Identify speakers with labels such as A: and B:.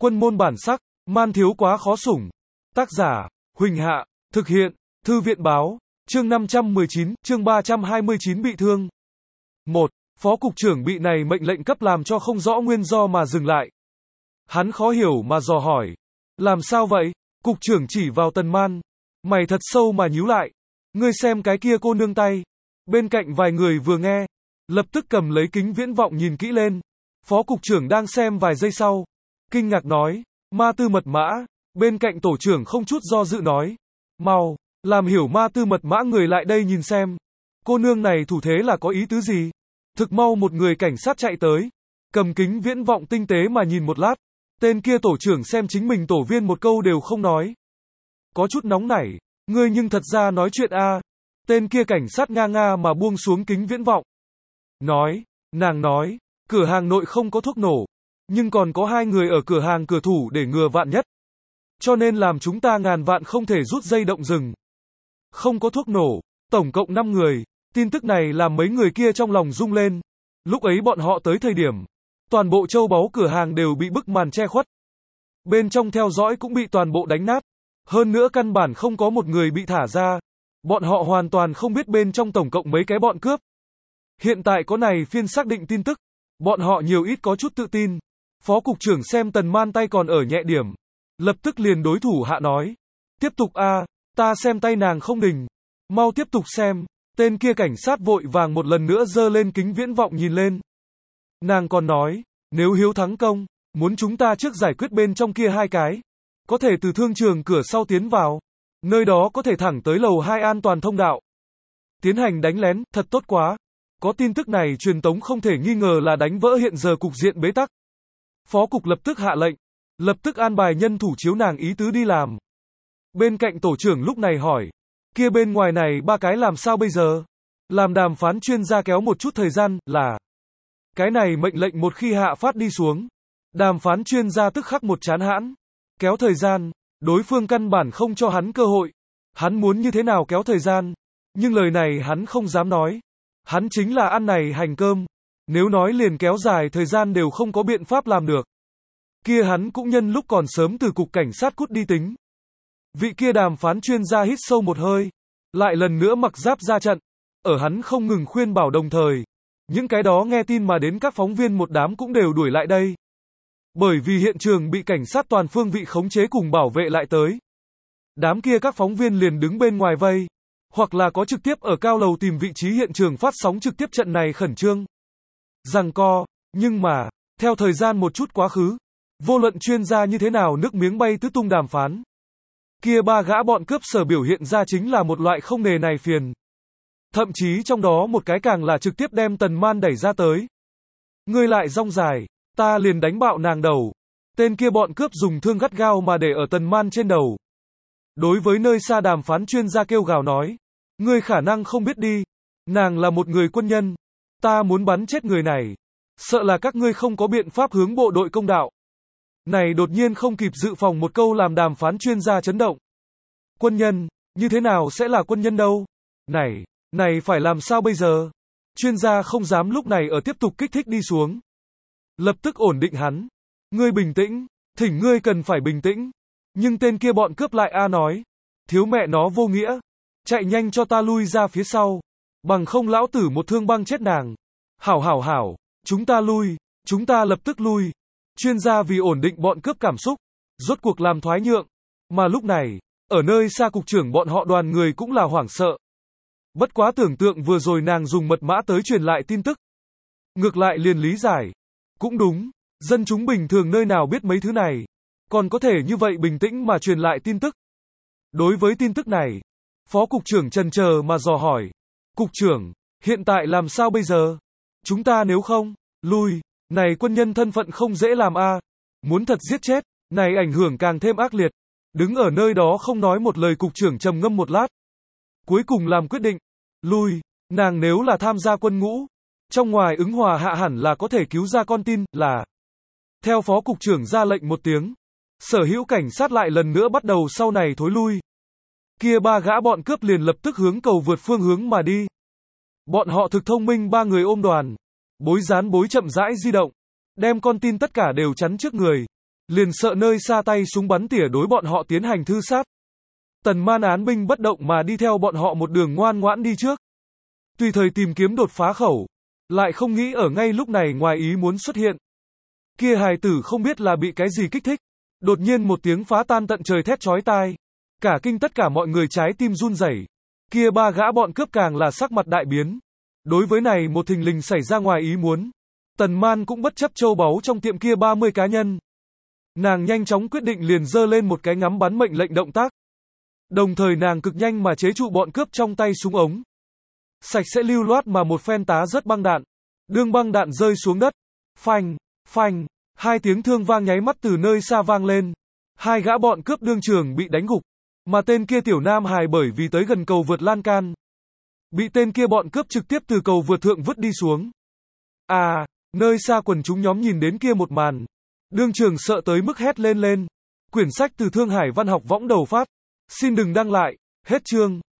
A: Quân môn bản sắc, man thiếu quá khó sủng. Tác giả, Huỳnh Hạ, thực hiện, Thư viện báo, chương 519, chương 329 bị thương. 1. Phó cục trưởng bị này mệnh lệnh cấp làm cho không rõ nguyên do mà dừng lại. Hắn khó hiểu mà dò hỏi. Làm sao vậy? Cục trưởng chỉ vào Tần Man. Mày thật sâu mà nhíu lại. Ngươi xem cái kia cô nương tay. Bên cạnh vài người vừa nghe, lập tức cầm lấy kính viễn vọng nhìn kỹ lên. Phó cục trưởng đang xem vài giây sau, kinh ngạc nói, ma tư mật mã. Bên cạnh tổ trưởng không chút do dự nói, mau, làm hiểu ma tư mật mã người lại đây nhìn xem. Cô nương này thủ thế là có ý tứ gì? Thực mau một người cảnh sát chạy tới, cầm kính viễn vọng tinh tế mà nhìn một lát. Tên kia tổ trưởng xem chính mình tổ viên một câu đều không nói. Có chút nóng nảy, ngươi nhưng thật ra nói chuyện a. Tên kia cảnh sát nga nga mà buông xuống kính viễn vọng. Nàng nói, cửa hàng nội không có thuốc nổ, nhưng còn có 2 người ở cửa hàng cửa thủ để ngừa vạn nhất. Cho nên làm chúng ta ngàn vạn không thể rút dây động rừng. Không có thuốc nổ, tổng cộng 5 người, tin tức này làm mấy người kia trong lòng rung lên. Lúc ấy bọn họ tới thời điểm, toàn bộ châu báu cửa hàng đều bị bức màn che khuất. Bên trong theo dõi cũng bị toàn bộ đánh nát. Hơn nữa căn bản không có một người bị thả ra. Bọn họ hoàn toàn không biết bên trong tổng cộng mấy cái bọn cướp. Hiện tại có này phiên xác định tin tức, bọn họ nhiều ít có chút tự tin. Phó cục trưởng xem Tần Man tay còn ở nhẹ điểm, lập tức liền đối thủ hạ nói, tiếp tục a, ta xem tay nàng không đình, mau tiếp tục xem. Tên kia cảnh sát vội vàng một lần nữa giơ lên kính viễn vọng nhìn lên. Nàng còn nói, nếu hiếu thắng công, muốn chúng ta trước giải quyết bên trong kia 2 cái, có thể từ thương trường cửa sau tiến vào, nơi đó có thể thẳng tới lầu 2 an toàn thông đạo. Tiến hành đánh lén, thật tốt quá. Có tin tức này truyền tống không thể nghi ngờ là đánh vỡ hiện giờ cục diện bế tắc. Phó cục lập tức hạ lệnh, lập tức an bài nhân thủ chiếu nàng ý tứ đi làm. Bên cạnh tổ trưởng lúc này hỏi, kia bên ngoài này 3 cái làm sao bây giờ? Làm đàm phán chuyên gia kéo một chút thời gian, là. Cái này mệnh lệnh một khi hạ phát đi xuống, đàm phán chuyên gia tức khắc một chán hãn. Kéo thời gian, đối phương căn bản không cho hắn cơ hội. Hắn muốn như thế nào kéo thời gian, nhưng lời này hắn không dám nói. Hắn chính là ăn này hành cơm. Nếu nói liền kéo dài thời gian đều không có biện pháp làm được. Kia hắn cũng nhân lúc còn sớm từ cục cảnh sát cút đi tính. Vị kia đàm phán chuyên gia hít sâu một hơi, lại lần nữa mặc giáp ra trận. Ở hắn không ngừng khuyên bảo đồng thời, những cái đó nghe tin mà đến các phóng viên một đám cũng đều đuổi lại đây. Bởi vì hiện trường bị cảnh sát toàn phương vị khống chế cùng bảo vệ lại tới. Đám kia các phóng viên liền đứng bên ngoài vây, hoặc là có trực tiếp ở cao lầu tìm vị trí hiện trường phát sóng trực tiếp trận này khẩn trương. Giằng co, nhưng mà, theo thời gian một chút quá khứ, vô luận chuyên gia như thế nào nước miếng bay tứ tung đàm phán. Kia 3 gã bọn cướp sở biểu hiện ra chính là một loại không nề này phiền. Thậm chí trong đó một cái càng là trực tiếp đem Tần Man đẩy ra tới. Ngươi lại rong dài, ta liền đánh bạo nàng đầu. Tên kia bọn cướp dùng thương gắt gao mà để ở Tần Man trên đầu. Đối với nơi xa đàm phán chuyên gia kêu gào nói, ngươi khả năng không biết đi, nàng là một người quân nhân, ta muốn bắn chết người này, sợ là các ngươi không có biện pháp hướng bộ đội công đạo. Này đột nhiên không kịp dự phòng một câu làm đàm phán chuyên gia chấn động. Quân nhân, như thế nào sẽ là quân nhân đâu? Này phải làm sao bây giờ? Chuyên gia không dám lúc này ở tiếp tục kích thích đi xuống. Lập tức ổn định hắn. Ngươi bình tĩnh, thỉnh ngươi cần phải bình tĩnh. Nhưng tên kia bọn cướp lại nói, thiếu mẹ nó vô nghĩa, chạy nhanh cho ta lui ra phía sau, bằng không lão tử một thương băng chết nàng. Hảo, chúng ta lui, chúng ta lập tức lui. Chuyên gia vì ổn định bọn cướp cảm xúc, rốt cuộc làm thoái nhượng, mà lúc này, ở nơi xa cục trưởng bọn họ đoàn người cũng là hoảng sợ. Bất quá tưởng tượng vừa rồi nàng dùng mật mã tới truyền lại tin tức. Ngược lại liền lý giải. Cũng đúng, dân chúng bình thường nơi nào biết mấy thứ này, còn có thể như vậy bình tĩnh mà truyền lại tin tức. Đối với tin tức này, Phó cục trưởng chần chờ mà dò hỏi. Cục trưởng, hiện tại làm sao bây giờ? Chúng ta nếu không, lui, này quân nhân thân phận không dễ làm a. Muốn thật giết chết, này ảnh hưởng càng thêm ác liệt. Đứng ở nơi đó không nói một lời cục trưởng trầm ngâm một lát. Cuối cùng làm quyết định, lui, nàng nếu là tham gia quân ngũ, trong ngoài ứng hòa hạ hẳn là có thể cứu ra con tin, là. Theo phó cục trưởng ra lệnh một tiếng, sở hữu cảnh sát lại lần nữa bắt đầu sau này thối lui. Kia 3 gã bọn cướp liền lập tức hướng cầu vượt phương hướng mà đi. Bọn họ thực thông minh 3 người ôm đoàn, bối rán bối chậm rãi di động, đem con tin tất cả đều chắn trước người. liền sợ nơi xa tay súng bắn tỉa đối bọn họ tiến hành thư sát. Tần Man án binh bất động mà đi theo bọn họ một đường ngoan ngoãn đi trước. Tùy thời tìm kiếm đột phá khẩu, lại không nghĩ ở ngay lúc này ngoài ý muốn xuất hiện. Kia hài tử không biết là bị cái gì kích thích, đột nhiên một tiếng phá tan tận trời thét chói tai, cả kinh tất cả mọi người trái tim run rẩy. Kia ba gã bọn cướp càng là sắc mặt đại biến. Đối với này một thình lình xảy ra ngoài ý muốn, Tần Man cũng bất chấp châu báu trong tiệm kia 30 cá nhân. Nàng nhanh chóng quyết định liền giơ lên một cái ngắm bắn mệnh lệnh động tác. Đồng thời nàng cực nhanh mà chế trụ bọn cướp trong tay súng ống. Sạch sẽ lưu loát mà một phen tá rớt băng đạn. Đương băng đạn rơi xuống đất. Phanh, phanh, hai tiếng thương vang nháy mắt từ nơi xa vang lên. Hai gã bọn cướp đương trường bị đánh gục. Mà tên kia tiểu nam hài bởi vì tới gần cầu vượt lan can, bị tên kia bọn cướp trực tiếp từ cầu vượt thượng vứt đi xuống. À, nơi xa quần chúng nhóm nhìn đến kia một màn. Đương trường sợ tới mức hét lên lên. Quyển sách từ Thương Hải Văn học võng đầu phát. Xin đừng đăng lại. Hết chương.